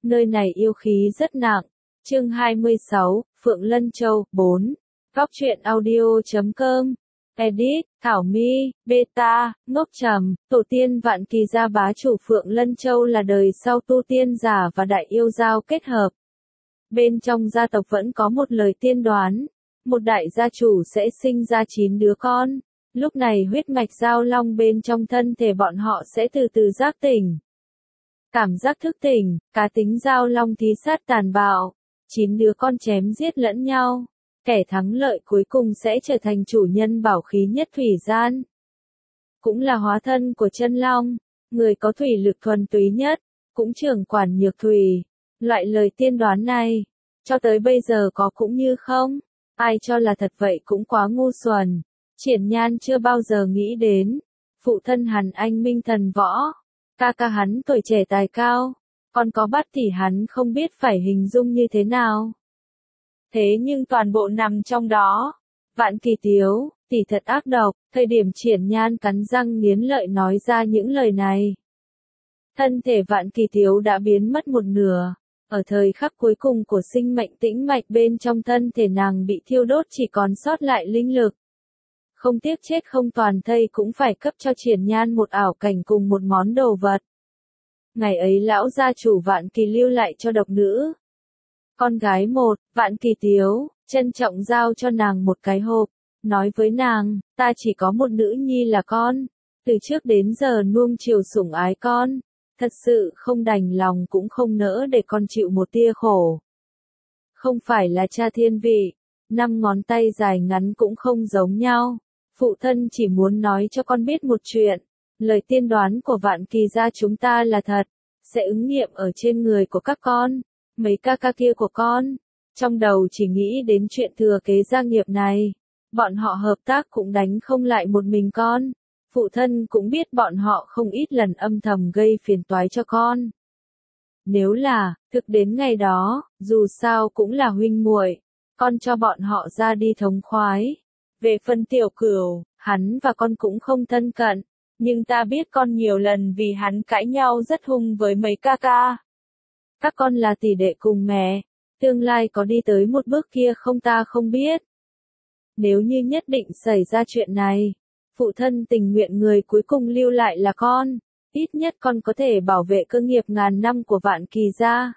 nơi này yêu khí rất nặng. Chương 26, Phượng Lân Châu, 4. Góc truyện audio.com. Edit, Thảo My, Beta, Ngốc Trầm. Tổ tiên Vạn Kỳ gia bá chủ Phượng Lân Châu là đời sau tu tiên giả và đại yêu giao kết hợp. Bên trong gia tộc vẫn có một lời tiên đoán, một đại gia chủ sẽ sinh ra 9 đứa con. Lúc này huyết mạch giao long bên trong thân thể bọn họ sẽ từ từ giác tỉnh. Cảm giác thức tỉnh, cá tính giao long thí sát tàn bạo, 9 đứa con chém giết lẫn nhau. Kẻ thắng lợi cuối cùng sẽ trở thành chủ nhân bảo khí nhất thủy gian. Cũng là hóa thân của chân long, người có thủy lực thuần túy nhất, cũng trưởng quản nhược thủy. Loại lời tiên đoán này, cho tới bây giờ có cũng như không, ai cho là thật vậy cũng quá ngu xuẩn. Triển Nhan chưa bao giờ nghĩ đến, phụ thân hắn anh minh thần võ, ca ca hắn tuổi trẻ tài cao, còn có Bát tỷ hắn không biết phải hình dung như thế nào. Thế nhưng toàn bộ nằm trong đó. Vạn Kỳ Tiếu, tỷ thật ác độc. Thời điểm Triển Nhan cắn răng nghiến lợi nói ra những lời này, thân thể Vạn Kỳ Tiếu đã biến mất một nửa. Ở thời khắc cuối cùng của sinh mệnh tĩnh mạch bên trong thân thể nàng bị thiêu đốt, chỉ còn sót lại linh lực. Không tiếc chết không toàn thây cũng phải cấp cho Triển Nhan một ảo cảnh cùng một món đồ vật. Ngày ấy lão gia chủ Vạn Kỳ lưu lại cho độc nữ con gái một, Vạn Kỳ Tiếu, trân trọng giao cho nàng một cái hộp, nói với nàng, ta chỉ có một nữ nhi là con, từ trước đến giờ nuông chiều sủng ái con, thật sự không đành lòng cũng không nỡ để con chịu một tia khổ. Không phải là cha thiên vị, 5 ngón tay dài ngắn cũng không giống nhau, phụ thân chỉ muốn nói cho con biết một chuyện, lời tiên đoán của Vạn Kỳ gia chúng ta là thật, sẽ ứng nghiệm ở trên người của các con. Mấy ca ca kia của con, trong đầu chỉ nghĩ đến chuyện thừa kế gia nghiệp này, bọn họ hợp tác cũng đánh không lại một mình con, phụ thân cũng biết bọn họ không ít lần âm thầm gây phiền toái cho con. Nếu là, thực đến ngày đó, dù sao cũng là huynh muội, con cho bọn họ ra đi thống khoái. Về phần Tiểu Cửu, hắn và con cũng không thân cận, nhưng ta biết con nhiều lần vì hắn cãi nhau rất hung với mấy ca ca. Các con là tỷ đệ cùng mẹ, tương lai có đi tới một bước kia không ta không biết. Nếu như nhất định xảy ra chuyện này, phụ thân tình nguyện người cuối cùng lưu lại là con, ít nhất con có thể bảo vệ cơ nghiệp ngàn năm của Vạn Kỳ gia.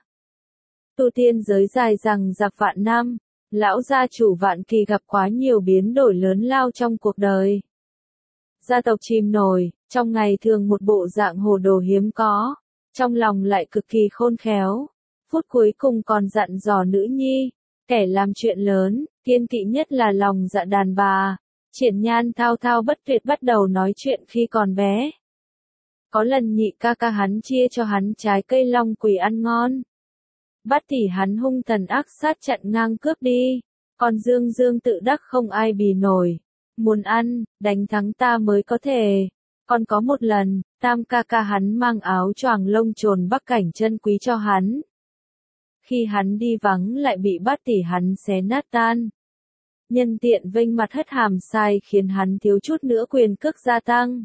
Tu tiên giới dài rằng giặc vạn năm, lão gia chủ Vạn Kỳ gặp quá nhiều biến đổi lớn lao trong cuộc đời. Gia tộc chìm nổi, trong ngày thường một bộ dạng hồ đồ hiếm có, trong lòng lại cực kỳ khôn khéo. Phút cuối cùng còn dặn dò nữ nhi, kẻ làm chuyện lớn, kiên kỵ nhất là lòng dạ đàn bà. Triển Nhan thao thao bất tuyệt bắt đầu nói chuyện khi còn bé. Có lần nhị ca ca hắn chia cho hắn trái cây long quỷ ăn ngon. Bát tỷ hắn hung thần ác sát chặn ngang cướp đi, còn Dương Dương tự đắc không ai bì nổi. Muốn ăn, đánh thắng ta mới có thể. Còn có một lần, tam ca ca hắn mang áo choàng lông trồn bắc cảnh chân quý cho hắn. Khi hắn đi vắng lại bị Bát tỷ hắn xé nát tan. Nhân tiện vênh mặt hất hàm sai khiến hắn thiếu chút nữa quyền cước gia tăng.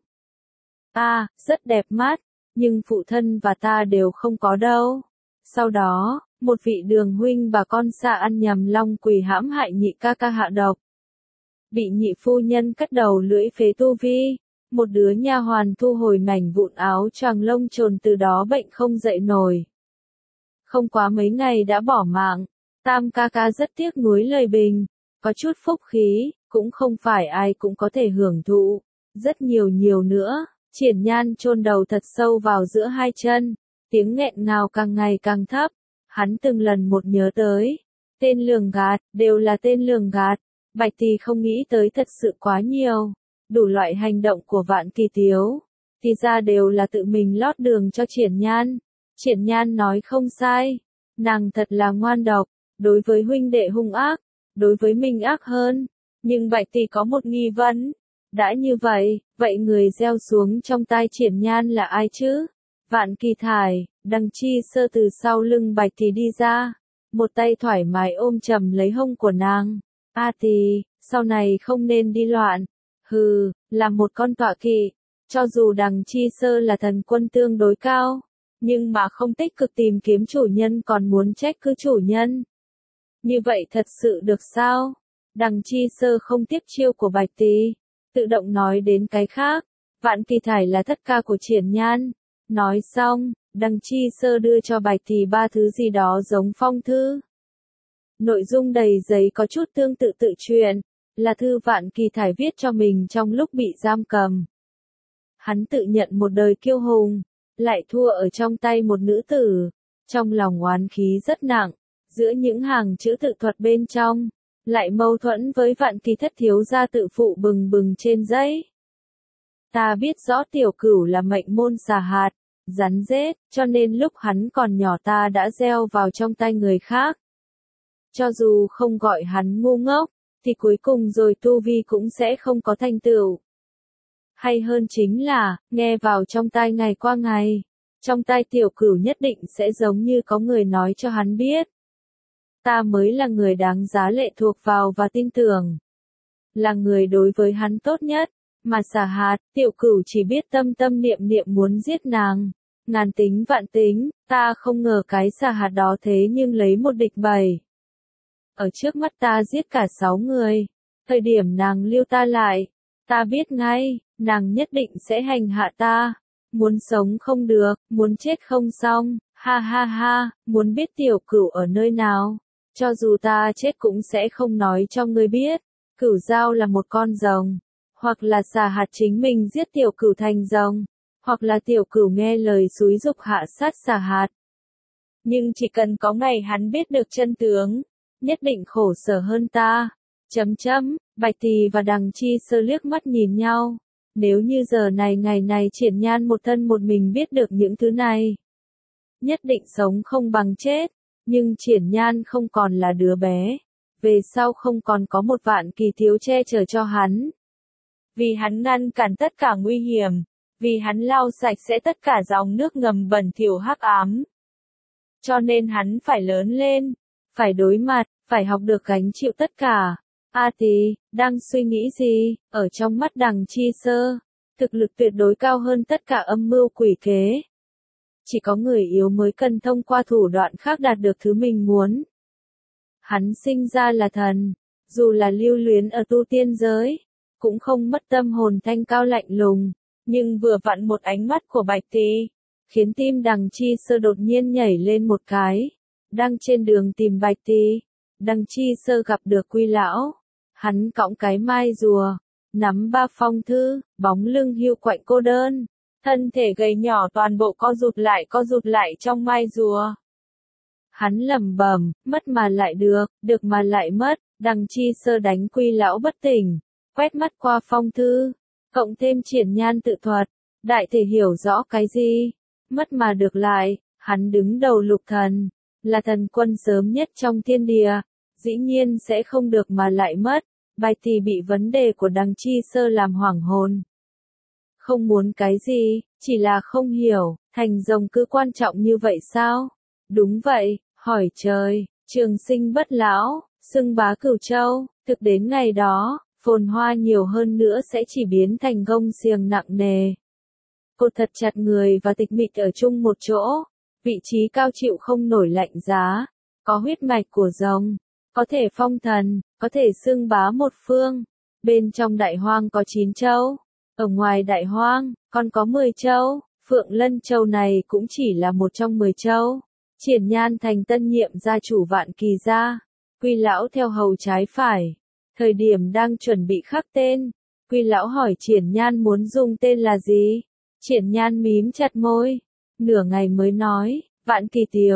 Rất đẹp mắt, nhưng phụ thân và ta đều không có đâu. Sau đó, một vị đường huynh bà con xa ăn nhầm long quỷ hãm hại nhị ca ca hạ độc. Bị nhị phu nhân cắt đầu lưỡi phế tu vi. Một đứa nha hoàn thu hồi mảnh vụn áo choàng lông trồn, từ đó bệnh không dậy nổi. Không quá mấy ngày đã bỏ mạng, tam ca ca rất tiếc nuối lời bình, có chút phúc khí, cũng không phải ai cũng có thể hưởng thụ, rất nhiều nữa. Triển Nhan chôn đầu thật sâu vào giữa hai chân, tiếng nghẹn ngào càng ngày càng thấp, hắn từng lần một nhớ tới, tên lường gạt, đều là tên lường gạt, Bạch Tỷ không nghĩ tới thật sự quá nhiều. Đủ loại hành động của Vạn Kỳ Tiếu, thì ra đều là tự mình lót đường cho Triển Nhan. Triển Nhan nói không sai, nàng thật là ngoan độc, đối với huynh đệ hung ác, đối với mình ác hơn. Nhưng Bạch Tỷ có một nghi vấn, đã như vậy, vậy người gieo xuống trong tai Triển Nhan là ai chứ? Vạn Kỳ Thải, Đằng Chi Sơ từ sau lưng Bạch Tỷ đi ra, một tay thoải mái ôm chầm lấy hông của nàng. A Tỷ, sau này không nên đi loạn. Là một con tọa kỵ, cho dù Đằng Chi Sơ là thần quân tương đối cao, nhưng mà không tích cực tìm kiếm chủ nhân còn muốn trách cứ chủ nhân. Như vậy thật sự được sao? Đằng Chi Sơ không tiếp chiêu của Bạch Tì, tự động nói đến cái khác. Vạn Kỳ Thải là thất ca của Triển Nhan. Nói xong, Đằng Chi Sơ đưa cho Bạch Tì 3 thứ gì đó giống phong thư. Nội dung đầy giấy có chút tương tự tự truyện, là thư Vạn Kỳ Thải viết cho mình trong lúc bị giam cầm. Hắn tự nhận một đời kiêu hùng, lại thua ở trong tay một nữ tử, trong lòng oán khí rất nặng, giữa những hàng chữ tự thuật bên trong, lại mâu thuẫn với Vạn Kỳ thất thiếu gia tự phụ bừng bừng trên giấy. Ta biết rõ tiểu cửu là mệnh môn xà hạt, rắn rết, cho nên lúc hắn còn nhỏ ta đã gieo vào trong tay người khác. Cho dù không gọi hắn ngu ngốc, thì cuối cùng rồi tu vi cũng sẽ không có thành tựu. Hay hơn chính là, nghe vào trong tai ngày qua ngày, trong tai tiểu cửu nhất định sẽ giống như có người nói cho hắn biết. Ta mới là người đáng giá lệ thuộc vào và tin tưởng. Là người đối với hắn tốt nhất, mà xà hạt, tiểu cửu chỉ biết tâm tâm niệm niệm muốn giết nàng. Ngàn tính vạn tính, ta không ngờ cái xà hạt đó thế nhưng lấy một địch 7. Ở trước mắt ta giết cả 6 người. Thời điểm nàng lưu ta lại, ta biết ngay, nàng nhất định sẽ hành hạ ta. Muốn sống không được, muốn chết không xong, ha ha ha, muốn biết tiểu cửu ở nơi nào. Cho dù ta chết cũng sẽ không nói cho ngươi biết. Cửu Giao là một con rồng, hoặc là xà hạt chính mình giết tiểu cửu thành rồng, hoặc là tiểu cửu nghe lời xúi giục hạ sát xà hạt. Nhưng chỉ cần có ngày hắn biết được chân tướng, nhất định khổ sở hơn ta. Bạch Tì và Đằng Chi Sơ liếc mắt nhìn nhau. Nếu như giờ này ngày này Triển Nhan một thân một mình biết được những thứ này, nhất định sống không bằng chết. Nhưng Triển Nhan không còn là đứa bé. Về sau không còn có một Vạn Kỳ thiếu che chở cho hắn. Vì hắn ngăn cản tất cả nguy hiểm. Vì hắn lau sạch sẽ tất cả dòng nước ngầm bẩn thỉu hắc ám. Cho nên hắn phải lớn lên. Phải đối mặt, phải học được gánh chịu tất cả. A Tì, đang suy nghĩ gì? Ở trong mắt Đằng Chi Sơ, thực lực tuyệt đối cao hơn tất cả âm mưu quỷ kế. Chỉ có người yếu mới cần thông qua thủ đoạn khác đạt được thứ mình muốn. Hắn sinh ra là thần, dù là lưu luyến ở tu tiên giới, cũng không mất tâm hồn thanh cao lạnh lùng, nhưng vừa vặn một ánh mắt của Bạch Tì, khiến tim Đằng Chi Sơ đột nhiên nhảy lên một cái. Đang trên đường tìm Bạch Tì, Đằng Chi Sơ gặp được Quy lão. Hắn cõng cái mai rùa, nắm 3 phong thư, bóng lưng hiu quạnh cô đơn, thân thể gầy nhỏ toàn bộ co rụt lại trong mai rùa. Hắn lẩm bẩm, mất mà lại được mà lại mất. Đằng Chi Sơ đánh Quy lão bất tỉnh, quét mắt qua phong thư, cộng thêm Triển Nhan tự thuật, đại thể hiểu rõ cái gì, mất mà được lại. Hắn đứng đầu lục thần, là thần quân sớm nhất trong thiên địa, dĩ nhiên sẽ không được mà lại mất. Bạch Tì bị vấn đề của Đằng Chi Sơ làm hoảng hồn. Không muốn cái gì, chỉ là không hiểu, thành rồng cứ quan trọng như vậy sao? Đúng vậy, hỏi trời, trường sinh bất lão, xưng bá Cửu Châu, thực đến ngày đó, phồn hoa nhiều hơn nữa sẽ chỉ biến thành gông xiềng nặng nề. Cột thật chặt người và tịch mịch ở chung một chỗ, vị trí cao chịu không nổi lạnh giá, có huyết mạch của rồng, có thể phong thần, có thể xưng bá một phương. Bên trong đại hoang có 9 châu, ở ngoài đại hoang, còn có 10 châu, Phượng Lân Châu này cũng chỉ là một trong 10 châu. Triển Nhan thành tân nhiệm gia chủ Vạn Kỳ gia, Quy lão theo hầu trái phải. Thời điểm đang chuẩn bị khắc tên, Quy lão hỏi Triển Nhan muốn dùng tên là gì? Triển Nhan mím chặt môi, nửa ngày mới nói, Vạn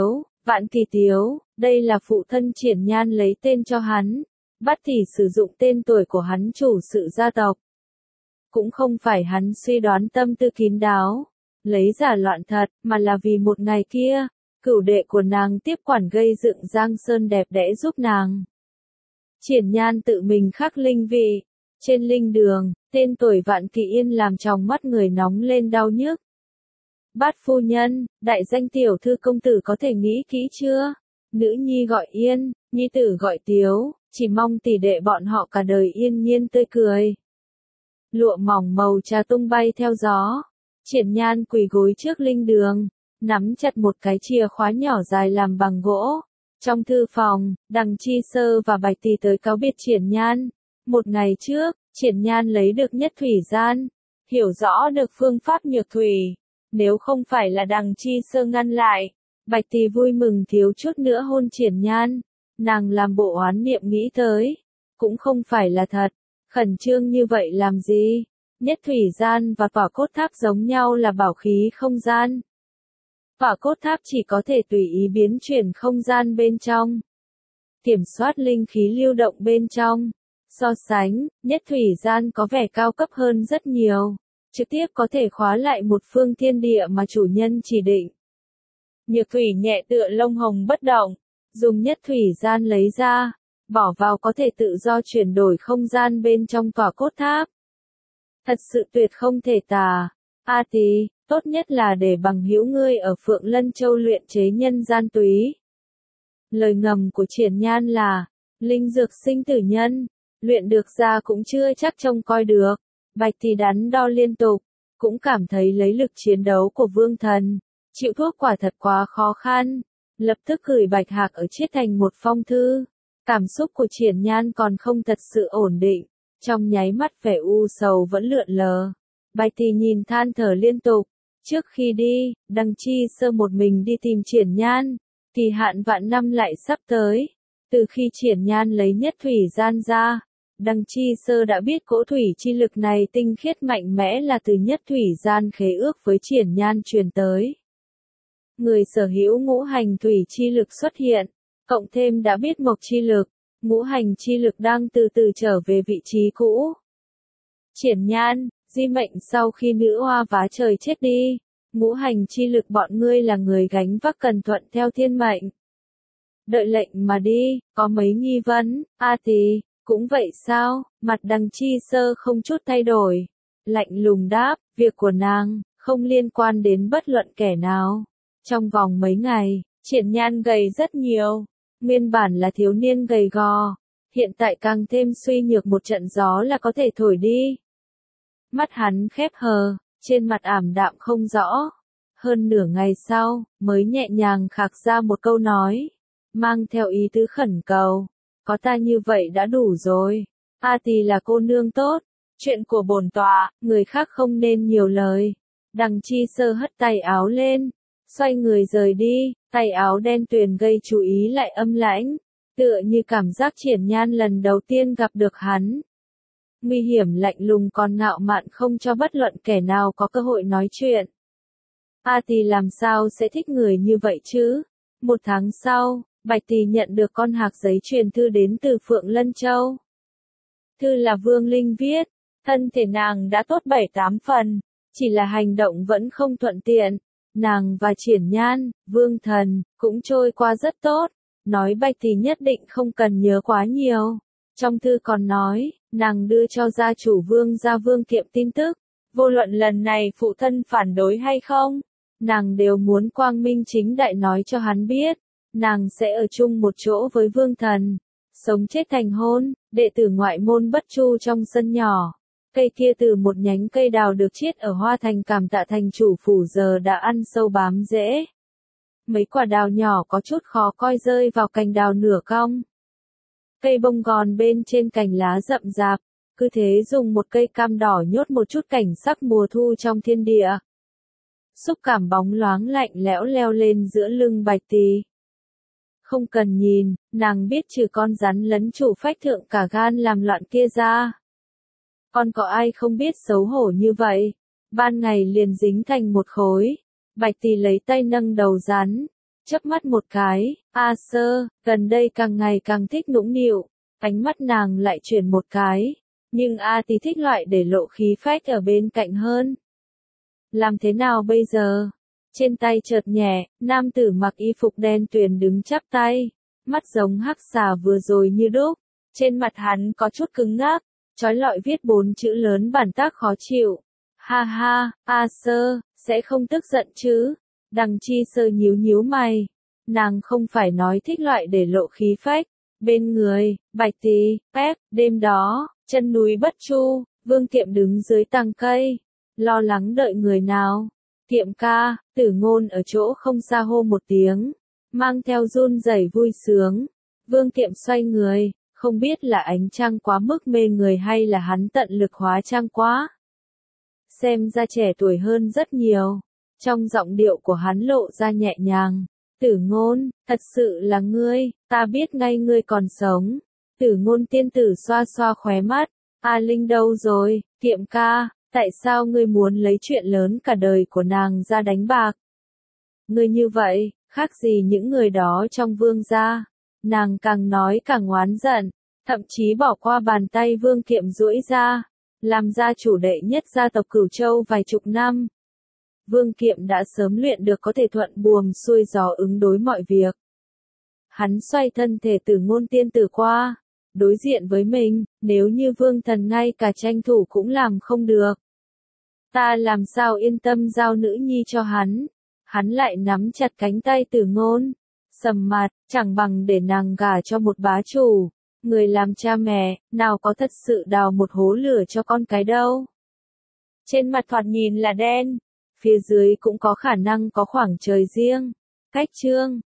Kỳ Tiếu, đây là phụ thân Triển Nhan lấy tên cho hắn, bắt thì sử dụng tên tuổi của hắn chủ sự gia tộc. Cũng không phải hắn suy đoán tâm tư kín đáo, lấy giả loạn thật, mà là vì một ngày kia, cửu đệ của nàng tiếp quản gây dựng Giang Sơn đẹp đẽ giúp nàng. Triển Nhan tự mình khắc linh vị, trên linh đường, tên tuổi Vạn Kỳ Yên làm trong mắt người nóng lên đau nhức. Bát phu nhân, đại danh tiểu thư công tử có thể nghĩ kỹ chưa? Nữ nhi gọi Yên, nhi tử gọi Tiếu, chỉ mong tỷ đệ bọn họ cả đời yên nhiên tươi cười. Lụa mỏng màu trà tung bay theo gió, Triển Nhan quỳ gối trước linh đường, nắm chặt một cái chìa khóa nhỏ dài làm bằng gỗ. Trong thư phòng, Đằng Chi Sơ và Bạch Tì tới cáo biệt Triển Nhan. Một ngày trước, Triển Nhan lấy được nhất thủy gian, hiểu rõ được phương pháp nhược thủy. Nếu không phải là Đằng Chi Sơ ngăn lại, Bạch Tì vui mừng thiếu chút nữa hôn Triển Nhan. Nàng làm bộ oán niệm nghĩ tới, cũng không phải là thật, khẩn trương như vậy làm gì? Nhất thủy gian và tỏa cốt tháp giống nhau là bảo khí không gian. Tỏa cốt tháp chỉ có thể tùy ý biến chuyển không gian bên trong, kiểm soát linh khí lưu động bên trong. So sánh, nhất thủy gian có vẻ cao cấp hơn rất nhiều, trực tiếp có thể khóa lại một phương thiên địa mà chủ nhân chỉ định. Nhược thủy nhẹ tựa lông hồng bất động, dùng nhất thủy gian lấy ra, bỏ vào có thể tự do chuyển đổi không gian bên trong tỏa cốt tháp. Thật sự tuyệt không thể tả. A Tý, tốt nhất là để bằng hữu ngươi ở Phượng Lân Châu luyện chế nhân gian túy. Lời ngầm của Triển Nhan là, linh dược sinh tử nhân, luyện được ra cũng chưa chắc trông coi được. Bạch Tý đắn đo liên tục, cũng cảm thấy lấy lực chiến đấu của Vương Thần, chịu thuốc quả thật quá khó khăn. Lập tức gửi Bạch Hạc ở Chiết Thành một phong thư. Cảm xúc của Triển Nhan còn không thật sự ổn định, trong nháy mắt vẻ u sầu vẫn lượn lờ. Bạch Tý nhìn than thở liên tục. Trước khi đi, Đằng Chi Sơ một mình đi tìm Triển Nhan, kỳ hạn vạn năm lại sắp tới. Từ khi Triển Nhan lấy nhất thủy gian ra, Đằng Chi Sơ đã biết cỗ thủy chi lực này tinh khiết mạnh mẽ là từ nhất thủy gian khế ước với Triển Nhan truyền tới. Người sở hữu ngũ hành thủy chi lực xuất hiện, cộng thêm đã biết mộc chi lực, ngũ hành chi lực đang từ từ trở về vị trí cũ. Triển Nhan, di mệnh sau khi nữ hoa vá trời chết đi, ngũ hành chi lực bọn ngươi là người gánh vác cần thuận theo thiên mệnh. Đợi lệnh mà đi, có mấy nghi vấn, A Tý, cũng vậy sao? Mặt Đằng Chi Sơ không chút thay đổi, lạnh lùng đáp, việc của nàng, không liên quan đến bất luận kẻ nào. Trong vòng mấy ngày, Triển Nhan gầy rất nhiều, nguyên bản là thiếu niên gầy gò, hiện tại càng thêm suy nhược, một trận gió là có thể thổi đi. Mắt hắn khép hờ, trên mặt ảm đạm không rõ. Hơn nửa ngày sau, mới nhẹ nhàng khạc ra một câu nói, mang theo ý tứ khẩn cầu, có ta như vậy đã đủ rồi. A Tý là cô nương tốt, chuyện của bổn tọa, người khác không nên nhiều lời. Đằng Chi Sơ hất tay áo lên, xoay người rời đi, tay áo đen tuyền gây chú ý lại âm lãnh, tựa như cảm giác Triển Nhan lần đầu tiên gặp được hắn. Nguy hiểm lạnh lùng còn ngạo mạn không cho bất luận kẻ nào có cơ hội nói chuyện. A Tý làm sao sẽ thích người như vậy chứ? Một tháng sau, Bạch Tý nhận được con hạc giấy truyền thư đến từ Phượng Lân Châu. Thư là Vương Linh viết, thân thể nàng đã tốt 7-8 phần, chỉ là hành động vẫn không thuận tiện. Nàng và Triển Nhan, Vương Thần, cũng trôi qua rất tốt, nói Bạch Tý nhất định không cần nhớ quá nhiều. Trong thư còn nói, nàng đưa cho gia chủ Vương gia Vương Kiệm tin tức, vô luận lần này phụ thân phản đối hay không, nàng đều muốn quang minh chính đại nói cho hắn biết, nàng sẽ ở chung một chỗ với Vương Thần, sống chết thành hôn, đệ tử ngoại môn bất chu trong sân nhỏ. Cây kia từ một nhánh cây đào được chiết ở Hoa Thành cảm tạ thành chủ phủ giờ đã ăn sâu bám rễ. Mấy quả đào nhỏ có chút khó coi rơi vào cành đào nửa cong. Cây bông gòn bên trên cành lá rậm rạp, cứ thế dùng một cây cam đỏ nhốt một chút cảnh sắc mùa thu trong thiên địa. Xúc cảm bóng loáng lạnh lẽo leo lên giữa lưng Bạch Tý. Không cần nhìn, nàng biết trừ con rắn lấn chủ phách thượng cả gan làm loạn kia ra. Còn có ai không biết xấu hổ như vậy? Ban ngày liền dính thành một khối. Bạch Tý lấy tay nâng đầu rắn, chớp mắt một cái, A Sơ, gần đây càng ngày càng thích nũng nịu, ánh mắt nàng lại chuyển một cái, nhưng A Tý thích loại để lộ khí phách ở bên cạnh hơn. Làm thế nào bây giờ? Trên tay chợt nhẹ, nam tử mặc y phục đen tuyền đứng chắp tay, mắt giống hắc xà vừa rồi như đúc, trên mặt hắn có chút cứng ngắc, chói lọi viết 4 chữ lớn bản tác khó chịu. Ha ha, A Sơ, sẽ không tức giận chứ? Đằng Chi Sơ nhíu nhíu mày, nàng không phải nói thích loại để lộ khí phách. Bên người, Bạch Tý, đêm đó, chân núi Bất Chu, Vương Kiệm đứng dưới tàng cây, lo lắng đợi người nào. Kiệm ca, Tử Ngôn ở chỗ không xa hô một tiếng, mang theo run rẩy vui sướng. Vương Kiệm xoay người, không biết là ánh trăng quá mức mê người hay là hắn tận lực hóa trang quá. Xem ra trẻ tuổi hơn rất nhiều. Trong giọng điệu của hắn lộ ra nhẹ nhàng. Tử Ngôn, thật sự là ngươi, ta biết ngay ngươi còn sống. Tử Ngôn tiên tử xoa xoa khóe mắt. A Linh đâu rồi, Kiệm ca, tại sao ngươi muốn lấy chuyện lớn cả đời của nàng ra đánh bạc? Ngươi như vậy, khác gì những người đó trong Vương gia. Nàng càng nói càng oán giận, thậm chí bỏ qua bàn tay Vương Kiệm duỗi ra, làm gia chủ đệ nhất gia tộc Cửu Châu vài chục năm. Vương Kiệm đã sớm luyện được có thể thuận buồm xuôi gió ứng đối mọi việc. Hắn xoay thân thể Tử Ngôn tiên tử qua, đối diện với mình, nếu như Vương Thần ngay cả tranh thủ cũng làm không được. Ta làm sao yên tâm giao nữ nhi cho hắn. Hắn lại nắm chặt cánh tay Tử Ngôn, sầm mặt, chẳng bằng để nàng gả cho một bá chủ. Người làm cha mẹ, nào có thật sự đào một hố lửa cho con cái đâu. Trên mặt thoạt nhìn là đen, phía dưới cũng có khả năng có khoảng trời riêng. Cách chương